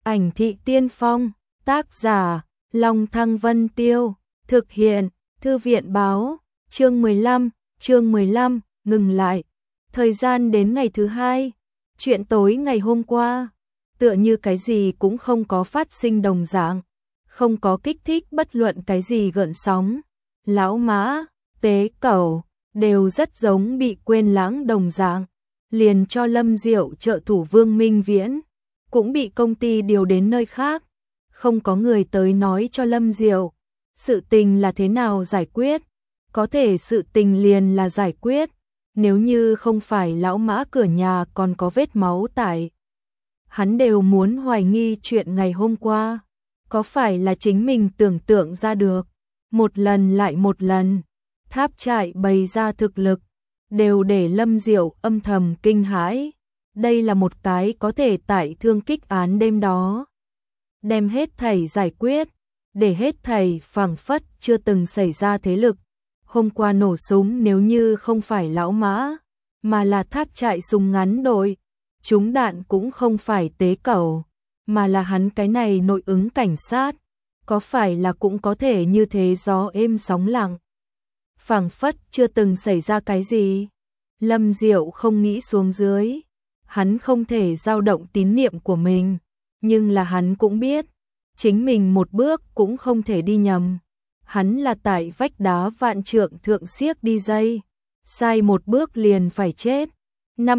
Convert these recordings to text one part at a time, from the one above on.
Ảnh thị tiên phong, tác giả, Long Thăng Vân Tiêu, thực hiện, Thư viện báo, chương 15, ngừng lại. Thời gian đến ngày thứ hai, chuyện tối ngày hôm qua, tựa như cái gì cũng không có phát sinh đồng dạng, không có kích thích bất luận cái gì gợn sóng. Lão Mã, Tế Cẩu, đều rất giống bị quên lãng đồng dạng, liền cho Lâm Diệu trợ thủ Vương Minh Viễn, cũng bị công ty điều đến nơi khác, không có người tới nói cho Lâm Diệu, sự tình là thế nào giải quyết, có thể sự tình liền là giải quyết, nếu như không phải lão Mã cửa nhà còn có vết máu tại. Hắn đều muốn hoài nghi chuyện ngày hôm qua, có phải là chính mình tưởng tượng ra được, một lần lại một lần, Tháp Trại bày ra thực lực, đều để Lâm Diệu âm thầm kinh hãi. Đây là một cái có thể tại thương kích án đêm đó đem hết thảy giải quyết, để hết thảy phảng phất chưa từng xảy ra thế lực. Hôm qua nổ súng nếu như không phải lão Mã, mà là Tháp Trại súng ngắn đội, trúng đạn cũng không phải Tế Cẩu, mà là hắn cái này nội ứng cảnh sát, có phải là cũng có thể như thế gió êm sóng lặng. Phảng phất chưa từng xảy ra cái gì. Lâm Diệu không nghĩ xuống dưới. Hắn không thể dao động tín niệm của mình, nhưng là hắn cũng biết, chính mình một bước cũng không thể đi nhầm. Hắn là tại vách đá vạn trượng thượng xiếc đi dây, sai một bước liền phải chết. Năm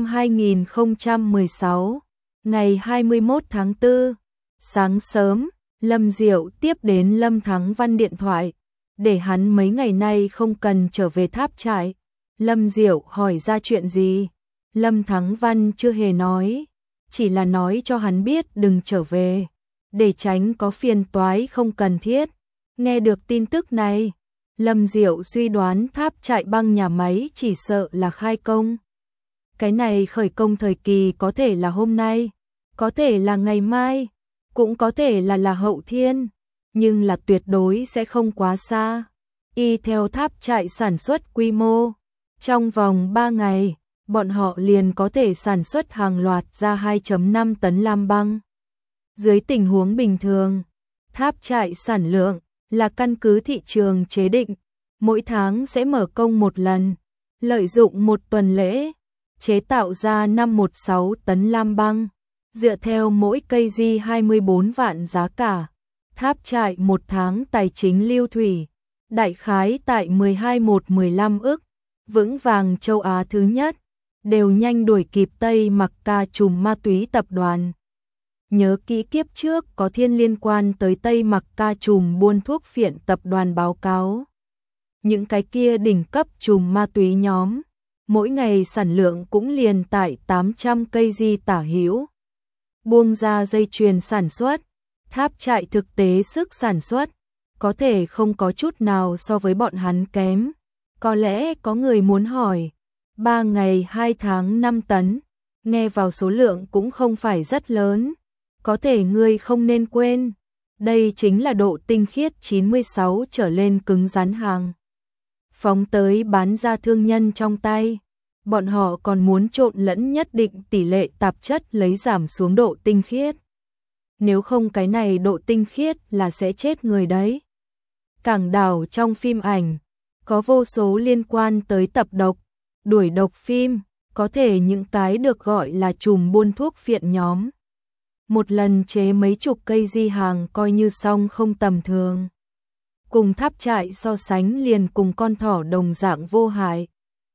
2016, ngày 21 tháng 4, sáng sớm, Lâm Diệu tiếp đến Lâm Thắng Văn điện thoại, để hắn mấy ngày nay không cần trở về Tháp Trại. Lâm Diệu hỏi ra chuyện gì? Lâm Thắng Văn chưa hề nói, chỉ là nói cho hắn biết đừng trở về, để tránh có phiền toái không cần thiết. Nghe được tin tức này, Lâm Diệu suy đoán Tháp Trại băng nhà máy chỉ sợ là khai công. Cái này khởi công thời kỳ có thể là hôm nay, có thể là ngày mai, cũng có thể là hậu thiên, nhưng là tuyệt đối sẽ không quá xa. Y theo Tháp Trại sản xuất quy mô, trong vòng 3 ngày, bọn họ liền có thể sản xuất hàng loạt ra 2,5 tấn lam băng. Dưới tình huống bình thường, Tháp Trại sản lượng là căn cứ thị trường chế định, mỗi tháng sẽ mở công một lần, lợi dụng một tuần lễ, chế tạo ra 516 tấn lam băng, dựa theo mỗi cây di 24 vạn giá cả. Tháp Trại một tháng tài chính lưu thủy, đại khái tại 12,15 ức, vững vàng châu Á thứ nhất, đều nhanh đuổi kịp Tây Mặc Ca trùm ma túy tập đoàn. Nhớ kỹ kiếp trước có thiên liên quan tới Tây Mặc Ca trùm buôn thuốc phiện tập đoàn báo cáo. Những cái kia đỉnh cấp trùm ma túy nhóm, mỗi ngày sản lượng cũng liền tại 800 cây di tả hữu. Buông ra dây chuyền sản xuất, Tháp Trại thực tế sức sản xuất, có thể không có chút nào so với bọn hắn kém. Có lẽ có người muốn hỏi, 3 ngày 2 tháng 5 tấn, nghe vào số lượng cũng không phải rất lớn. Có thể ngươi không nên quên, đây chính là độ tinh khiết 96 trở lên cứng rắn hàng. Phóng tới bán ra thương nhân trong tay, bọn họ còn muốn trộn lẫn nhất định tỷ lệ tạp chất lấy giảm xuống độ tinh khiết. Nếu không cái này độ tinh khiết là sẽ chết người đấy. Cảng đảo trong phim ảnh, có vô số liên quan tới tập độc, đuổi độc phim, có thể những cái được gọi là trùm buôn thuốc phiện nhóm. Một lần chế mấy chục cây di hàng coi như xong không tầm thường. Cùng Tháp Trại so sánh liền cùng con thỏ đồng dạng vô hại.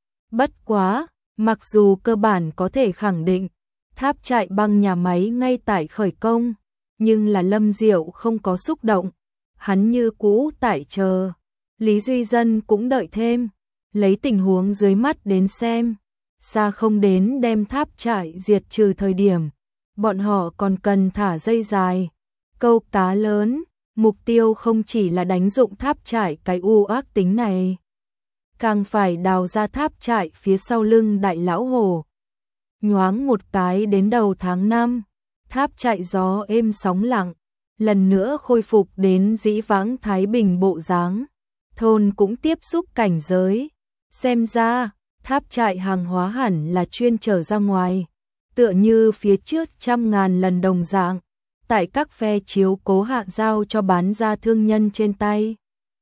Bất quá, mặc dù cơ bản có thể khẳng định, Tháp Trại băng nhà máy ngay tại khởi công, nhưng là Lâm Diệu không có xúc động. Hắn như cũ tại chờ. Lý Duy Dân cũng đợi thêm, lấy tình huống dưới mắt đến xem, xa không đến đem Tháp Trại diệt trừ thời điểm, bọn họ còn cần thả dây dài, câu cá lớn, mục tiêu không chỉ là đánh dụng Tháp Trại cái u ác tính này, càng phải đào ra Tháp Trại phía sau lưng đại lão hổ. Nhoáng một cái đến đầu tháng 5, Tháp Trại gió êm sóng lặng, lần nữa khôi phục đến dĩ vãng thái bình bộ dáng. Thôn cũng tiếp xúc cảnh giới, xem ra Tháp Trại hàng hóa hẳn là chuyên chở ra ngoài, tựa như phía trước 100.000 lần đồng dạng. tại các phe chiếu cố hạ giao cho bán ra thương nhân trên tay.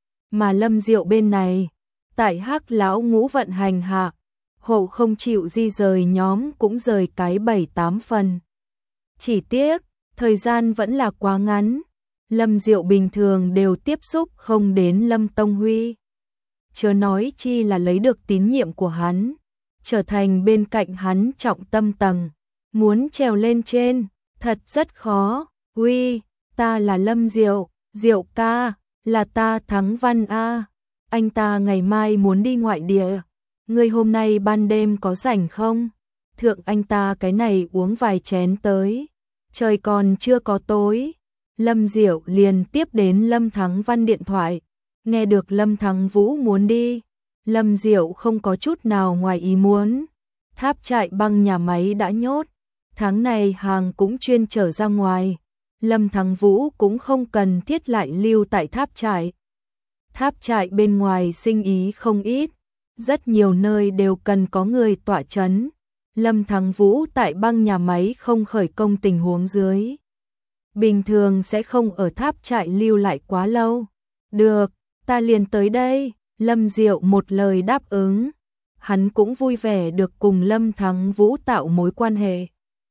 Mà Lâm Diệu bên này, tại Hắc lão ngũ vận hành hạ, hộ không chịu di rời nhóm cũng rời cái 7-8 phần. Chỉ tiếc, thời gian vẫn là quá ngắn. Lâm Diệu bình thường đều tiếp xúc không đến Lâm Tông Huy. Chớ nói chi là lấy được tín nhiệm của hắn, trở thành bên cạnh hắn trọng tâm tầng. Muốn trèo lên trên, thật rất khó. Huy, ta là Lâm Diệu, Diệu ca, là ta Thắng Văn a. Anh ta ngày mai muốn đi ngoại địa. Ngươi hôm nay ban đêm có rảnh không? Thượng anh ta cái này uống vài chén tới. Trời còn chưa có tối. Lâm Diệu liền tiếp đến Lâm Thắng Văn điện thoại. Nghe được Lâm Thắng Vũ muốn đi. Lâm Diệu không có chút nào ngoài ý muốn. Tháp trại băng nhà máy đã nhốt. Tháng này hàng cũng chuyên trở ra ngoài. Lâm Thắng Vũ cũng không cần thiết lại lưu tại tháp trại. Tháp trại bên ngoài sinh ý không ít. Rất nhiều nơi đều cần có người tọa chấn. Lâm Thắng Vũ tại băng nhà máy không khởi công tình huống dưới. Bình thường sẽ không ở tháp trại lưu lại quá lâu. Được, ta liền tới đây. Lâm Diệu một lời đáp ứng. Hắn cũng vui vẻ được cùng Lâm Thắng Vũ tạo mối quan hệ.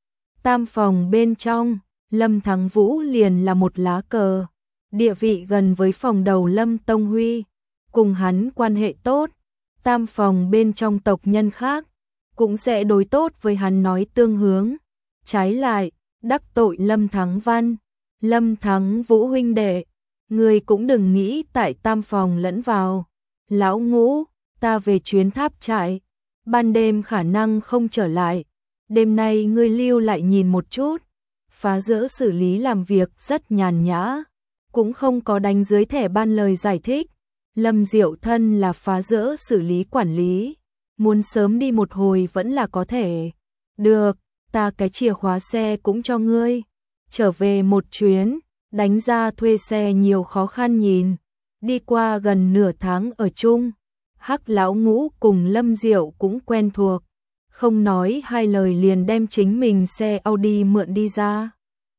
Tam phòng bên trong, Lâm Thắng Vũ liền là một lá cờ. Địa vị gần với phòng đầu Lâm Tông Huy. Cùng hắn quan hệ tốt. Tam phòng bên trong tộc nhân khác cũng sẽ đối tốt với hắn nói tương hướng. Trái lại, đắc tội Lâm Thắng Văn, Lâm Thắng Vũ huynh đệ, người cũng đừng nghĩ tại tam phòng lẫn vào. Lão Ngũ, ta về chuyến tháp trại, ban đêm khả năng không trở lại. Đêm nay ngươi lưu lại nhìn một chút. Phá dỡ xử lý làm việc rất nhàn nhã, cũng không có đánh dưới thẻ ban lời giải thích. Lâm Diệu thân là phá dỡ xử lý quản lý, muốn sớm đi một hồi vẫn là có thể. Được, ta cái chìa khóa xe cũng cho ngươi. Trở về một chuyến, đánh ra thuê xe nhiều khó khăn nhìn. Đi qua gần nửa tháng ở chung, Hắc lão Ngũ cùng Lâm Diệu cũng quen thuộc. Không nói hai lời liền đem chính mình xe Audi mượn đi ra.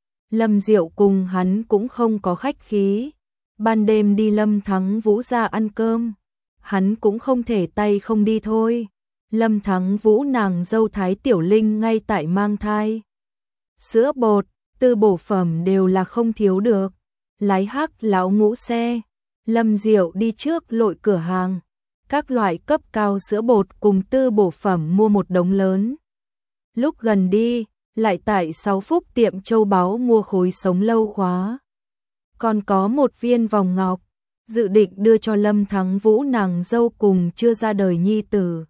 Lâm Diệu cùng hắn cũng không có khách khí. Ban đêm đi Lâm Thắng Vũ ra ăn cơm, hắn cũng không thể tay không đi thôi. Lâm Thắng Vũ nàng dâu Thái Tiểu Linh ngay tại mang thai. Sữa bột, tư bổ phẩm đều là không thiếu được. Lái Hắc lão Ngũ xe, Lâm Diệu đi trước lội cửa hàng. Các loại cấp cao sữa bột cùng tư bổ phẩm mua một đống lớn. Lúc gần đi, lại tại 6 Phúc tiệm châu báu mua khối sống lâu khóa. Còn có một viên vòng ngọc, dự định đưa cho Lâm Thắng Vũ nàng dâu cùng chưa ra đời nhi tử.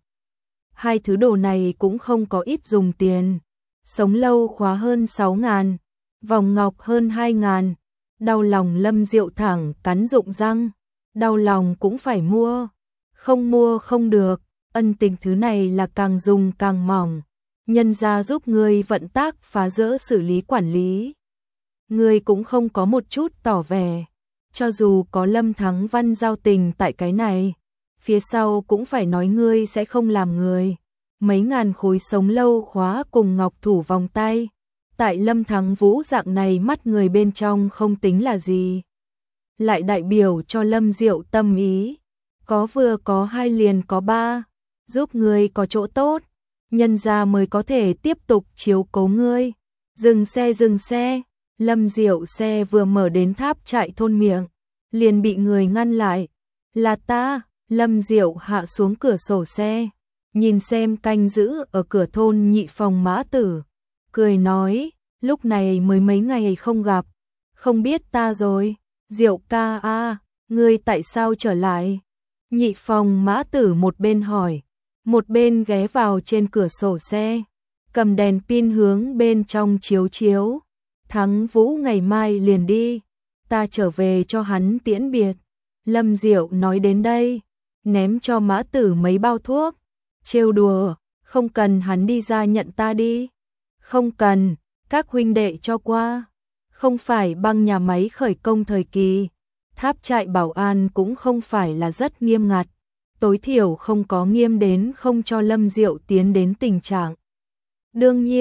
Hai thứ đồ này cũng không có ít dùng tiền. Sống lâu khóa hơn 6.000, vòng ngọc hơn 2.000. Đau lòng Lâm Diệu thẳng cắn rụng răng. Đau lòng cũng phải mua. Không mua không được, ân tình thứ này là càng dùng càng mỏng. Nhân ra giúp ngươi vận tác phá dỡ xử lý quản lý. Ngươi cũng không có một chút tỏ vẻ. Cho dù có Lâm Thắng Văn giao tình tại cái này, phía sau cũng phải nói ngươi sẽ không làm người. Mấy ngàn khối sống lâu khóa cùng ngọc thủ vòng tay. Tại Lâm Thắng Vũ dạng này mắt người bên trong không tính là gì. Lại đại biểu cho Lâm Diệu tâm ý. Có vừa có hai liền có ba. Giúp ngươi có chỗ tốt. Nhân ra mới có thể tiếp tục chiếu cố ngươi. Dừng xe. Lâm Diệu xe vừa mở đến tháp trại thôn miệng, liền bị người ngăn lại. Là ta. Lâm Diệu hạ xuống cửa sổ xe, nhìn xem canh giữ ở cửa thôn Nhị phòng Mã Tử, cười nói, lúc này mới mấy ngày không gặp, không biết ta rồi. Diệu ca a, ngươi tại sao trở lại? Nhị phòng Mã Tử một bên hỏi, một bên ghé vào trên cửa sổ xe, cầm đèn pin hướng bên trong chiếu. Thắng Vũ ngày mai liền đi, ta trở về cho hắn tiễn biệt. Lâm Diệu nói đến đây, ném cho Mã Tử mấy bao thuốc, trêu đùa, không cần hắn đi ra nhận ta đi. Không cần, các huynh đệ cho qua. Không phải băng nhà máy khởi công thời kỳ, tháp trại bảo an cũng không phải là rất nghiêm ngặt, tối thiểu không có nghiêm đến không cho Lâm Diệu tiến đến tình trạng. Đương nhiên,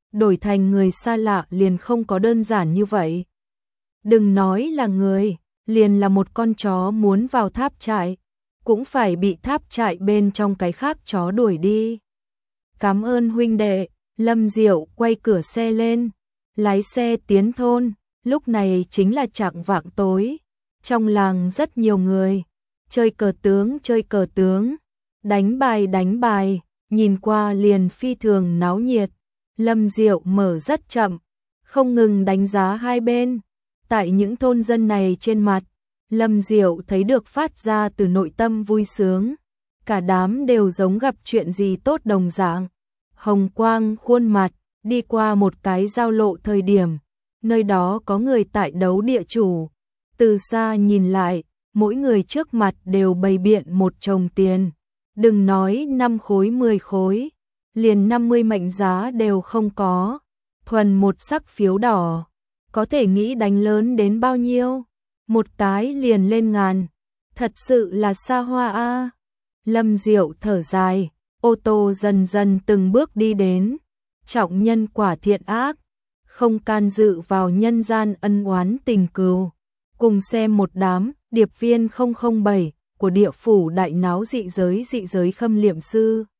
đổi thành người xa lạ liền không có đơn giản như vậy. Đừng nói là người, liền là một con chó muốn vào tháp trại, cũng phải bị tháp trại bên trong cái khác chó đuổi đi. Cảm ơn huynh đệ, Lâm Diệu quay cửa xe lên, lái xe tiến thôn, lúc này chính là chạng vạng tối. Trong làng rất nhiều người, chơi cờ tướng, đánh bài, nhìn qua liền phi thường náo nhiệt. Lâm Diệu mở rất chậm, không ngừng đánh giá hai bên. Tại những thôn dân này trên mặt, Lâm Diệu thấy được phát ra từ nội tâm vui sướng. Cả đám đều giống gặp chuyện gì tốt đồng dạng. Hồng quang khuôn mặt, đi qua một cái giao lộ thời điểm. Nơi đó có người tại đấu địa chủ. Từ xa nhìn lại, mỗi người trước mặt đều bày biện một chồng tiền. Đừng nói 5 khối 10 khối, liền 50 mệnh giá đều không có. Thuần một sắc phiếu đỏ, có thể nghĩ đánh lớn đến bao nhiêu. Một cái liền lên ngàn, thật sự là xa hoa a. Lâm Diệu thở dài, ô tô dần dần từng bước đi đến. Trọng nhân quả thiện ác, không can dự vào nhân gian ân oán tình cừu. Cùng xem một đám điệp viên 007 của địa phủ đại náo dị giới khâm liệm sư.